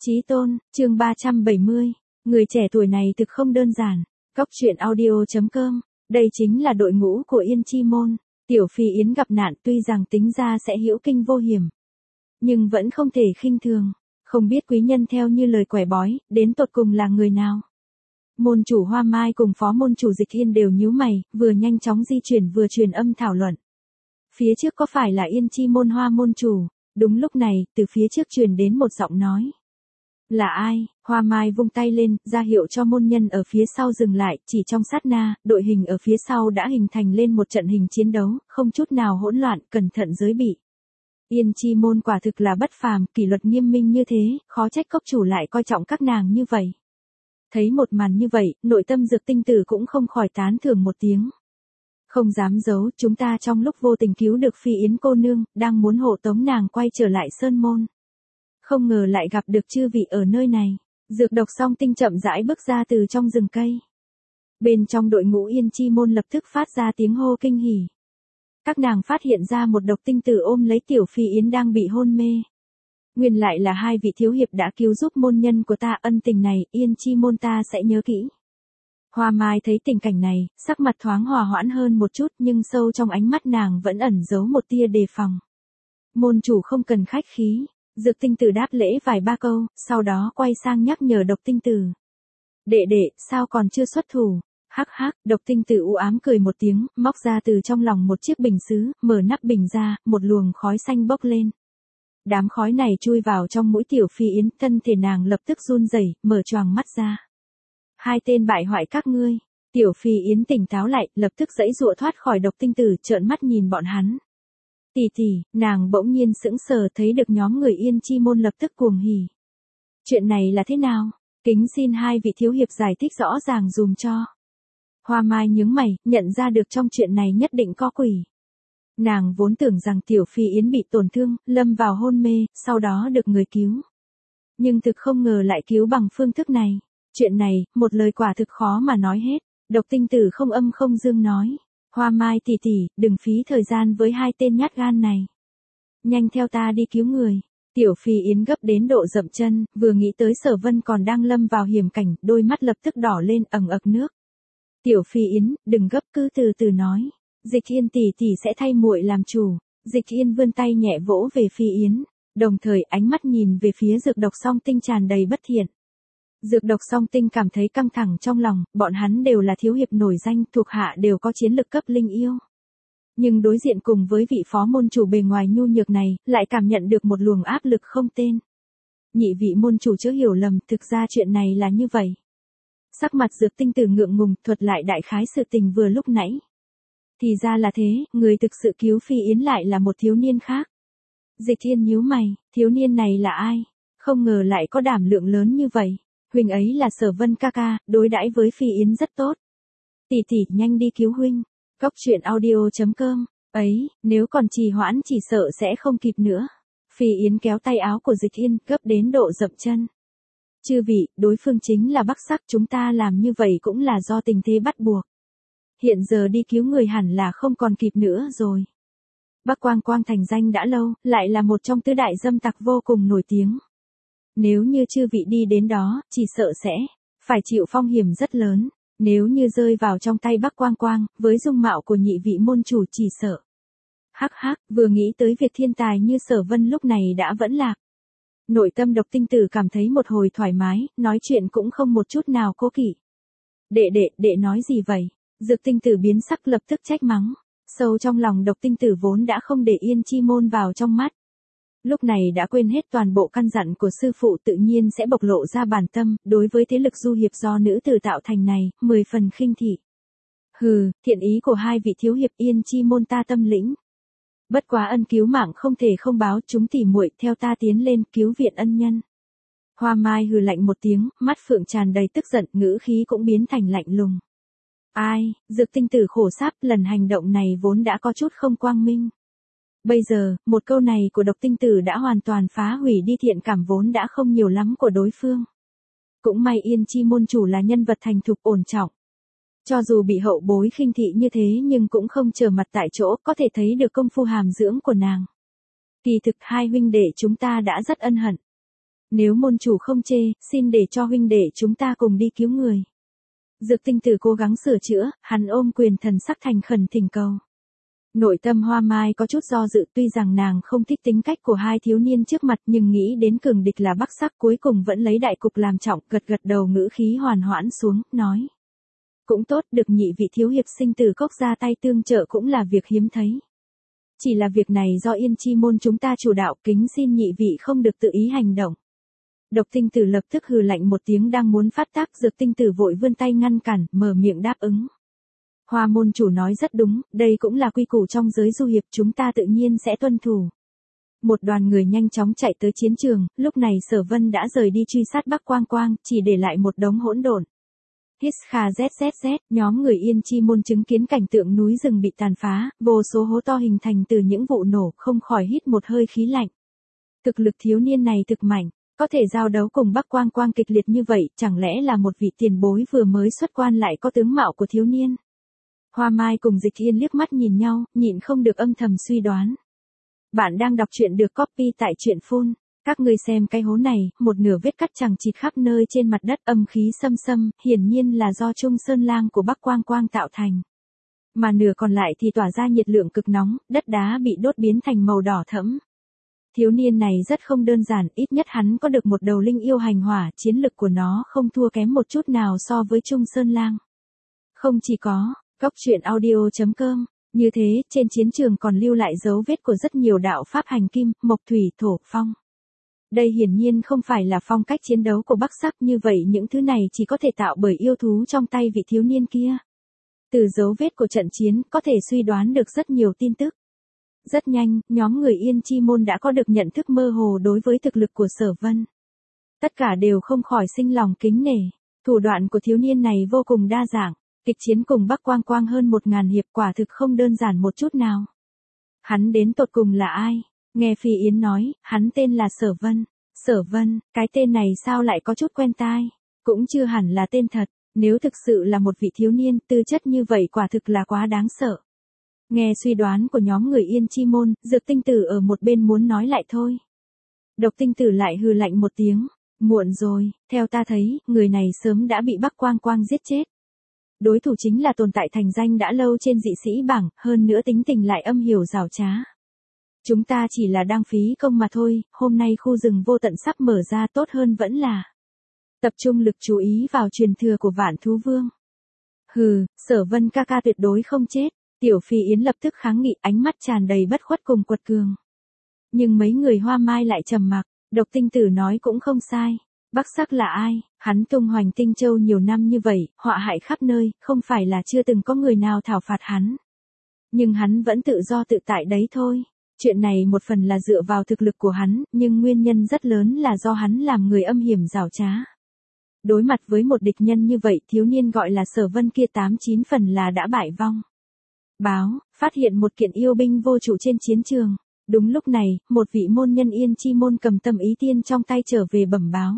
Chí tôn, chương 370. Người trẻ tuổi này thực không đơn giản. Cóc truyện audio.com. Đây chính là đội ngũ của Yên Chi Môn. Tiểu Phi Yến gặp nạn tuy rằng tính ra sẽ hữu kinh vô hiểm, nhưng vẫn không thể khinh thường. Không biết quý nhân theo như lời quẻ bói, đến tột cùng là người nào? Môn chủ Hoa Mai cùng phó môn chủ Dịch Hiên đều nhíu mày, vừa nhanh chóng di chuyển vừa truyền âm thảo luận. Phía trước có phải là Yên Chi Môn Hoa môn chủ? Đúng lúc này, từ phía trước truyền đến một giọng nói. Là ai? Hoa Mai vung tay lên, ra hiệu cho môn nhân ở phía sau dừng lại, chỉ trong sát na, đội hình ở phía sau đã hình thành lên một trận hình chiến đấu, không chút nào hỗn loạn, cẩn thận giới bị. Yên Chi Môn quả thực là bất phàm, kỷ luật nghiêm minh như thế, khó trách cốc chủ lại coi trọng các nàng như vậy. Thấy một màn như vậy, nội tâm Dược Tinh Tử cũng không khỏi tán thưởng một tiếng. Không dám giấu, chúng ta trong lúc vô tình cứu được Phi Yến cô nương, đang muốn hộ tống nàng quay trở lại Sơn Môn. Không ngờ lại gặp được chư vị ở nơi này. Dược Độc Song Tinh chậm rãi bước ra từ trong rừng cây. Bên trong đội ngũ Yên Chi Môn lập tức phát ra tiếng hô kinh hỉ. Các nàng phát hiện ra một độc tinh tử ôm lấy Tiểu Phi Yến đang bị hôn mê. Nguyên lại là hai vị thiếu hiệp đã cứu giúp môn nhân của ta, ân tình này Yên Chi Môn ta sẽ nhớ kỹ. Hoa Mai thấy tình cảnh này, sắc mặt thoáng hòa hoãn hơn một chút, nhưng sâu trong ánh mắt nàng vẫn ẩn giấu một tia đề phòng. Môn chủ không cần khách khí. Dược Tinh Tử đáp lễ vài ba câu, sau đó quay sang nhắc nhở Độc Tinh Tử. Đệ đệ, sao còn chưa xuất thủ? Hắc hắc, Độc Tinh Tử u ám cười một tiếng, móc ra từ trong lòng một chiếc bình sứ, mở nắp bình ra, một luồng khói xanh bốc lên. Đám khói này chui vào trong mũi Tiểu Phi Yến, thân thể nàng lập tức run rẩy, mở choàng mắt ra. Hai tên bại hoại các ngươi. Tiểu Phi Yến tỉnh táo lại, lập tức giãy giụa thoát khỏi Độc Tinh Tử, trợn mắt nhìn bọn hắn. Tỷ tỷ, nàng bỗng nhiên sững sờ thấy được nhóm người Yên Chi Môn lập tức cuồng hỉ. Chuyện này là thế nào? Kính xin hai vị thiếu hiệp giải thích rõ ràng dùm cho. Hoa Mai nhướng mày, nhận ra được trong chuyện này nhất định có quỷ. Nàng vốn tưởng rằng Tiểu Phi Yến bị tổn thương, lâm vào hôn mê, sau đó được người cứu. Nhưng thực không ngờ lại cứu bằng phương thức này. Chuyện này, một lời quả thực khó mà nói hết. Độc Tinh Tử không âm không dương nói. Hoa Mai tỷ tỷ, đừng phí thời gian với hai tên nhát gan này. Nhanh theo ta đi cứu người. Tiểu Phi Yến gấp đến độ dậm chân, vừa nghĩ tới Sở Vân còn đang lâm vào hiểm cảnh, đôi mắt lập tức đỏ lên ẩn ực nước. Tiểu Phi Yến, đừng gấp, cứ từ từ nói. Dịch Hiên tỷ tỷ sẽ thay muội làm chủ. Dịch Hiên vươn tay nhẹ vỗ về Phi Yến, đồng thời ánh mắt nhìn về phía Dược Độc Song Tinh tràn đầy bất thiện. Dược Độc Song Tinh cảm thấy căng thẳng trong lòng, bọn hắn đều là thiếu hiệp nổi danh, thuộc hạ đều có chiến lực cấp linh yêu. Nhưng đối diện cùng với vị phó môn chủ bề ngoài nhu nhược này, lại cảm nhận được một luồng áp lực không tên. Nhị vị môn chủ chớ hiểu lầm, thực ra chuyện này là như vậy. Sắc mặt Dược Tinh Tử ngượng ngùng, thuật lại đại khái sự tình vừa lúc nãy. Thì ra là thế, người thực sự cứu Phi Yến lại là một thiếu niên khác. Dịch Hiên nhíu mày, thiếu niên này là ai? Không ngờ lại có đảm lượng lớn như vậy. Huynh ấy là Sở Vân ca ca, đối đãi với Phi Yến rất tốt. Tỷ tỷ, nhanh đi cứu huynh. Cóc truyện audio.com. Ấy, nếu còn trì hoãn chỉ sợ sẽ không kịp nữa. Phi Yến kéo tay áo của Dịch Hiên, gấp đến độ dậm chân. Chư vị, đối phương chính là Bắc Sắc, chúng ta làm như vậy cũng là do tình thế bắt buộc. Hiện giờ đi cứu người hẳn là không còn kịp nữa rồi. Bắc Quang Quang thành danh đã lâu, lại là một trong tứ đại dâm tặc vô cùng nổi tiếng. Nếu như chư vị đi đến đó, chỉ sợ sẽ phải chịu phong hiểm rất lớn. Nếu như rơi vào trong tay Bắc Quang Quang, với dung mạo của nhị vị môn chủ chỉ sợ. Hắc hắc, vừa nghĩ tới việc thiên tài như Sở Vân lúc này đã vẫn lạc. Nội tâm Độc Tinh Tử cảm thấy một hồi thoải mái, nói chuyện cũng không một chút nào cố kỵ. Đệ nói gì vậy? Dược Tinh Tử biến sắc lập tức trách mắng. Sâu trong lòng Độc Tinh Tử vốn đã không để Yên Chi Môn vào trong mắt. Lúc này đã quên hết toàn bộ căn dặn của sư phụ, tự nhiên sẽ bộc lộ ra bản tâm, đối với thế lực du hiệp do nữ tử tạo thành này, 10 phần khinh thị. Hừ, thiện ý của hai vị thiếu hiệp Yên Chi Môn ta tâm lĩnh. Bất quá ân cứu mạng không thể không báo, chúng tỉ muội theo ta tiến lên cứu viện ân nhân. Hoa Mai hừ lạnh một tiếng, mắt phượng tràn đầy tức giận, ngữ khí cũng biến thành lạnh lùng. Ai, Dược Tinh Tử khổ sáp, lần hành động này vốn đã có chút không quang minh. Bây giờ, một câu này của Độc Tinh Tử đã hoàn toàn phá hủy đi thiện cảm vốn đã không nhiều lắm của đối phương. Cũng may Yên Chi môn chủ là nhân vật thành thục ổn trọng. Cho dù bị hậu bối khinh thị như thế nhưng cũng không trở mặt tại chỗ, có thể thấy được công phu hàm dưỡng của nàng. Kỳ thực hai huynh đệ chúng ta đã rất ân hận. Nếu môn chủ không chê, xin để cho huynh đệ chúng ta cùng đi cứu người. Dược tinh tử cố gắng sửa chữa, hắn ôm quyền thần sắc thành khẩn thỉnh cầu. Nội tâm Hoa Mai có chút do dự, tuy rằng nàng không thích tính cách của hai thiếu niên trước mặt nhưng nghĩ đến cường địch là Bắc Sắc cuối cùng vẫn lấy đại cục làm trọng, gật gật đầu ngữ khí hoàn hoãn xuống, nói. Cũng tốt, được nhị vị thiếu hiệp sinh tử cốc ra tay tương trợ cũng là việc hiếm thấy. Chỉ là việc này do Yên Chi môn chúng ta chủ đạo, kính xin nhị vị không được tự ý hành động. Độc tinh tử lập tức hừ lạnh một tiếng đang muốn phát tác, dược tinh tử vội vươn tay ngăn cản, mở miệng đáp ứng. Hoa môn chủ nói rất đúng, đây cũng là quy củ trong giới du hiệp, chúng ta tự nhiên sẽ tuân thủ. Một đoàn người nhanh chóng chạy tới chiến trường, lúc này Sở Vân đã rời đi truy sát Bắc Quang Quang, chỉ để lại một đống hỗn độn. Hít kha zzz, nhóm người Yên Chi môn chứng kiến cảnh tượng núi rừng bị tàn phá, vô số hố to hình thành từ những vụ nổ, không khỏi hít một hơi khí lạnh. Thực lực thiếu niên này thực mạnh, có thể giao đấu cùng Bắc Quang Quang kịch liệt như vậy, chẳng lẽ là một vị tiền bối vừa mới xuất quan lại có tướng mạo của thiếu niên. Hoa Mai cùng Dịch Yên liếc mắt nhìn nhau, nhịn không được âm thầm suy đoán. Bạn đang đọc truyện được copy tại truyện phun. Các ngươi xem cái hố này, một nửa vết cắt chằng chịt khắp nơi trên mặt đất, âm khí xâm xâm, hiển nhiên là do Trung Sơn Lang của Bắc Quang Quang tạo thành. Mà nửa còn lại thì tỏa ra nhiệt lượng cực nóng, đất đá bị đốt biến thành màu đỏ thẫm. Thiếu niên này rất không đơn giản, ít nhất hắn có được một đầu linh yêu hành hỏa, chiến lực của nó không thua kém một chút nào so với Trung Sơn Lang. Không chỉ có, Góc truyện audio.com, như thế, trên chiến trường còn lưu lại dấu vết của rất nhiều đạo pháp hành kim, mộc thủy thổ phong. Đây hiển nhiên không phải là phong cách chiến đấu của Bắc Sắc, như vậy những thứ này chỉ có thể tạo bởi yêu thú trong tay vị thiếu niên kia. Từ dấu vết của trận chiến, có thể suy đoán được rất nhiều tin tức. Rất nhanh, nhóm người Yên Chi môn đã có được nhận thức mơ hồ đối với thực lực của Sở Vân. Tất cả đều không khỏi sinh lòng kính nể. Thủ đoạn của thiếu niên này vô cùng đa dạng. Kịch chiến cùng Bắc Quang Quang hơn 1000 hiệp, quả thực không đơn giản một chút nào. Hắn đến tột cùng là ai? Nghe Phi Yến nói, hắn tên là Sở Vân. Sở Vân, cái tên này sao lại có chút quen tai? Cũng chưa hẳn là tên thật, nếu thực sự là một vị thiếu niên, tư chất như vậy quả thực là quá đáng sợ. Nghe suy đoán của nhóm người Yên Chi môn, Dược Tinh Tử ở một bên muốn nói lại thôi. Độc Tinh Tử lại hừ lạnh một tiếng, muộn rồi, theo ta thấy, người này sớm đã bị Bắc Quang Quang giết chết. Đối thủ chính là tồn tại thành danh đã lâu trên dị sĩ bảng, hơn nữa tính tình lại âm hiểm giảo trá. Chúng ta chỉ là đang phí công mà thôi, hôm nay khu rừng vô tận sắp mở ra, tốt hơn vẫn là tập trung lực chú ý vào truyền thừa của Vạn Thú Vương. Hừ, Sở Vân ca ca tuyệt đối không chết. Tiểu Phi Yến lập tức kháng nghị, ánh mắt tràn đầy bất khuất cùng quật cường. Nhưng mấy người Hoa Mai lại trầm mặc, Độc Tinh Tử nói cũng không sai. Bắc Sắc là ai? Hắn tung hoành Tinh Châu nhiều năm như vậy, họa hại khắp nơi, không phải là chưa từng có người nào thảo phạt hắn. Nhưng hắn vẫn tự do tự tại đấy thôi. Chuyện này một phần là dựa vào thực lực của hắn, nhưng nguyên nhân rất lớn là do hắn làm người âm hiểm giảo trá. Đối mặt với một địch nhân như vậy, thiếu niên gọi là Sở Vân kia 89 phần là đã bại vong. Báo, phát hiện một kiện yêu binh vô chủ trên chiến trường. Đúng lúc này, một vị môn nhân Yên Chi môn cầm Tâm Ý Tiên trong tay trở về bẩm báo.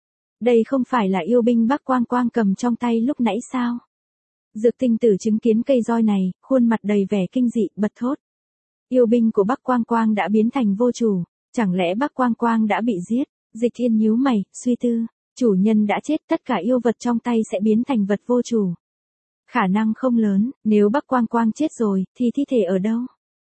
Đây không phải là yêu binh Bắc Quang Quang cầm trong tay lúc nãy sao? Dược Tinh Tử chứng kiến cây roi này, khuôn mặt đầy vẻ kinh dị, bật thốt. Yêu binh của Bắc Quang Quang đã biến thành vô chủ, chẳng lẽ Bắc Quang Quang đã bị giết? Dịch Thiên nhíu mày, suy tư, chủ nhân đã chết, tất cả yêu vật trong tay sẽ biến thành vật vô chủ. Khả năng không lớn, nếu Bắc Quang Quang chết rồi, thì thi thể ở đâu?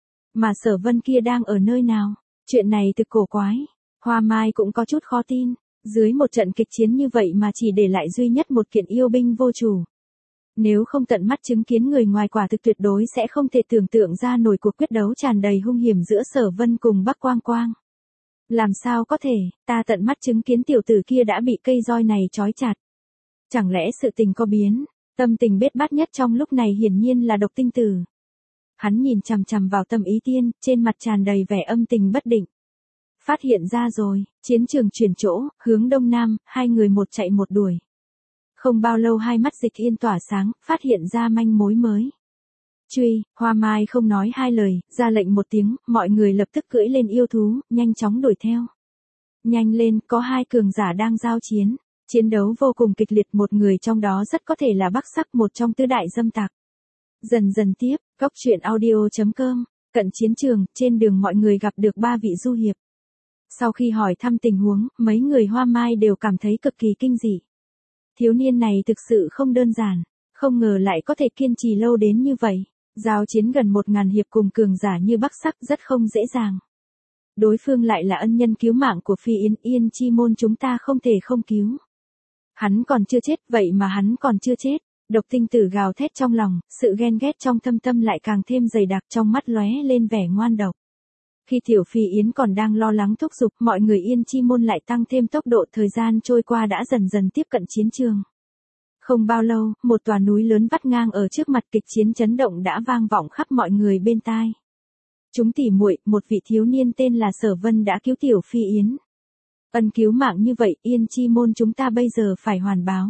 Mà Sở Vân kia đang ở nơi nào? Chuyện này thực cổ quái. Hoa Mai cũng có chút khó tin, dưới một trận kịch chiến như vậy mà chỉ để lại duy nhất một kiện yêu binh vô chủ. Nếu không tận mắt chứng kiến, người ngoài quả thực tuyệt đối sẽ không thể tưởng tượng ra nổi cuộc quyết đấu tràn đầy hung hiểm giữa Sở Vân cùng Bắc Quang Quang. Làm sao có thể, ta tận mắt chứng kiến tiểu tử kia đã bị cây roi này trói chặt. Chẳng lẽ sự tình có biến? Tâm tình bết bát nhất trong lúc này hiển nhiên là Độc Tinh Tử. Hắn nhìn chằm chằm vào Tâm Ý Tiên, trên mặt tràn đầy vẻ âm tình bất định. Phát hiện ra rồi, chiến trường chuyển chỗ, hướng đông nam, hai người một chạy một đuổi. Không bao lâu hai mắt Dịch Yên tỏa sáng, phát hiện ra manh mối mới. Truy, Hoa Mai không nói hai lời, ra lệnh một tiếng, mọi người lập tức cưỡi lên yêu thú, nhanh chóng đuổi theo. Nhanh lên, có hai cường giả đang giao chiến. Chiến đấu vô cùng kịch liệt, một người trong đó rất có thể là Bắc Sắc, một trong tứ đại dâm tặc. Dần dần tiếp, Góc truyện audio.com, cận chiến trường, trên đường mọi người gặp được ba vị du hiệp. Sau khi hỏi thăm tình huống, mấy người Hoa Mai đều cảm thấy cực kỳ kinh dị. Thiếu niên này thực sự không đơn giản, không ngờ lại có thể kiên trì lâu đến như vậy. Giao chiến gần 1000 hiệp cùng cường giả như Bắc Sắc rất không dễ dàng. Đối phương lại là ân nhân cứu mạng của Phi Yến, Yên Chi môn chúng ta không thể không cứu. Hắn còn chưa chết, vậy mà hắn còn chưa chết. Độc Tinh Tử gào thét trong lòng, sự ghen ghét trong thâm tâm lại càng thêm dày đặc, trong mắt lóe lên vẻ ngoan độc. Khi Tiểu Phi Yến còn đang lo lắng thúc giục, mọi người Yên Chi môn lại tăng thêm tốc độ, thời gian trôi qua đã dần dần tiếp cận chiến trường. Không bao lâu, một tòa núi lớn vắt ngang ở trước mặt, kịch chiến chấn động đã vang vọng khắp mọi người bên tai. Chúng tỉ muội, một vị thiếu niên tên là Sở Vân đã cứu Tiểu Phi Yến. Ân cứu mạng như vậy, Yên Chi môn chúng ta bây giờ phải hoàn báo.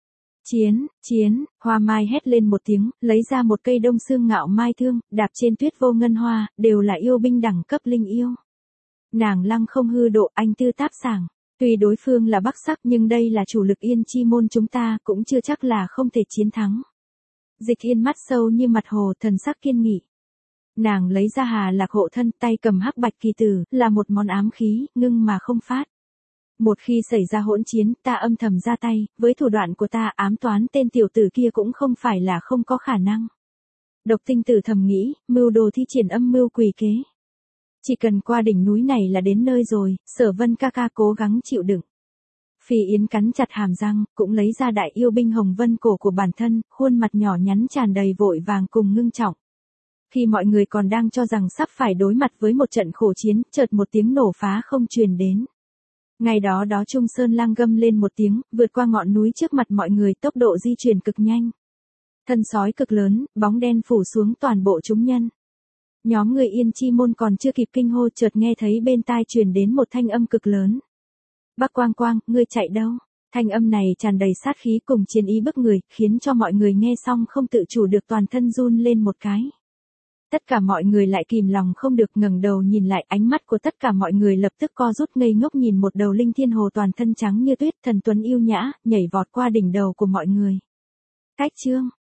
Chiến, Hoa Mai hét lên một tiếng, lấy ra một cây đông xương ngạo mai thương, đạp trên tuyết vô ngân hoa, đều là yêu binh đẳng cấp linh yêu. Nàng lăng không hư độ, anh tư táp sảng. Tuy đối phương là Bắc Sắc nhưng đây là chủ lực Yên Chi môn chúng ta, cũng chưa chắc là không thể chiến thắng. Dịch Yên mắt sâu như mặt hồ, thần sắc kiên nghị. Nàng lấy ra Hà Lạc hộ thân, tay cầm hắc bạch kỳ tử, là một món ám khí, ngưng mà không phát. Một khi xảy ra hỗn chiến, ta âm thầm ra tay, với thủ đoạn của ta ám toán tên tiểu tử kia cũng không phải là không có khả năng. Độc Tinh Tử thầm nghĩ, mưu đồ thi triển âm mưu quỷ kế. Chỉ cần qua đỉnh núi này là đến nơi rồi, Sở Vân ca ca cố gắng chịu đựng. Phi Yến cắn chặt hàm răng, cũng lấy ra đại yêu binh hồng vân cổ của bản thân, khuôn mặt nhỏ nhắn tràn đầy vội vàng cùng ngưng trọng. Khi mọi người còn đang cho rằng sắp phải đối mặt với một trận khổ chiến, chợt một tiếng nổ phá không truyền đến. Ngày đó Trung Sơn Lang gầm lên một tiếng, vượt qua ngọn núi trước mặt mọi người, tốc độ di chuyển cực nhanh. Thân sói cực lớn, bóng đen phủ xuống toàn bộ chúng nhân. Nhóm người Yên Chi môn còn chưa kịp kinh hô, chợt nghe thấy bên tai truyền đến một thanh âm cực lớn. Bắc Quang Quang, ngươi chạy đâu? Thanh âm này tràn đầy sát khí cùng chiến ý bức người, khiến cho mọi người nghe xong không tự chủ được toàn thân run lên một cái. Tất cả mọi người lại kìm lòng không được ngẩng đầu nhìn lại, ánh mắt của tất cả mọi người lập tức co rút ngây ngốc nhìn một đầu linh thiên hồ toàn thân trắng như tuyết, thần tuấn yêu nhã, nhảy vọt qua đỉnh đầu của mọi người. Cách chương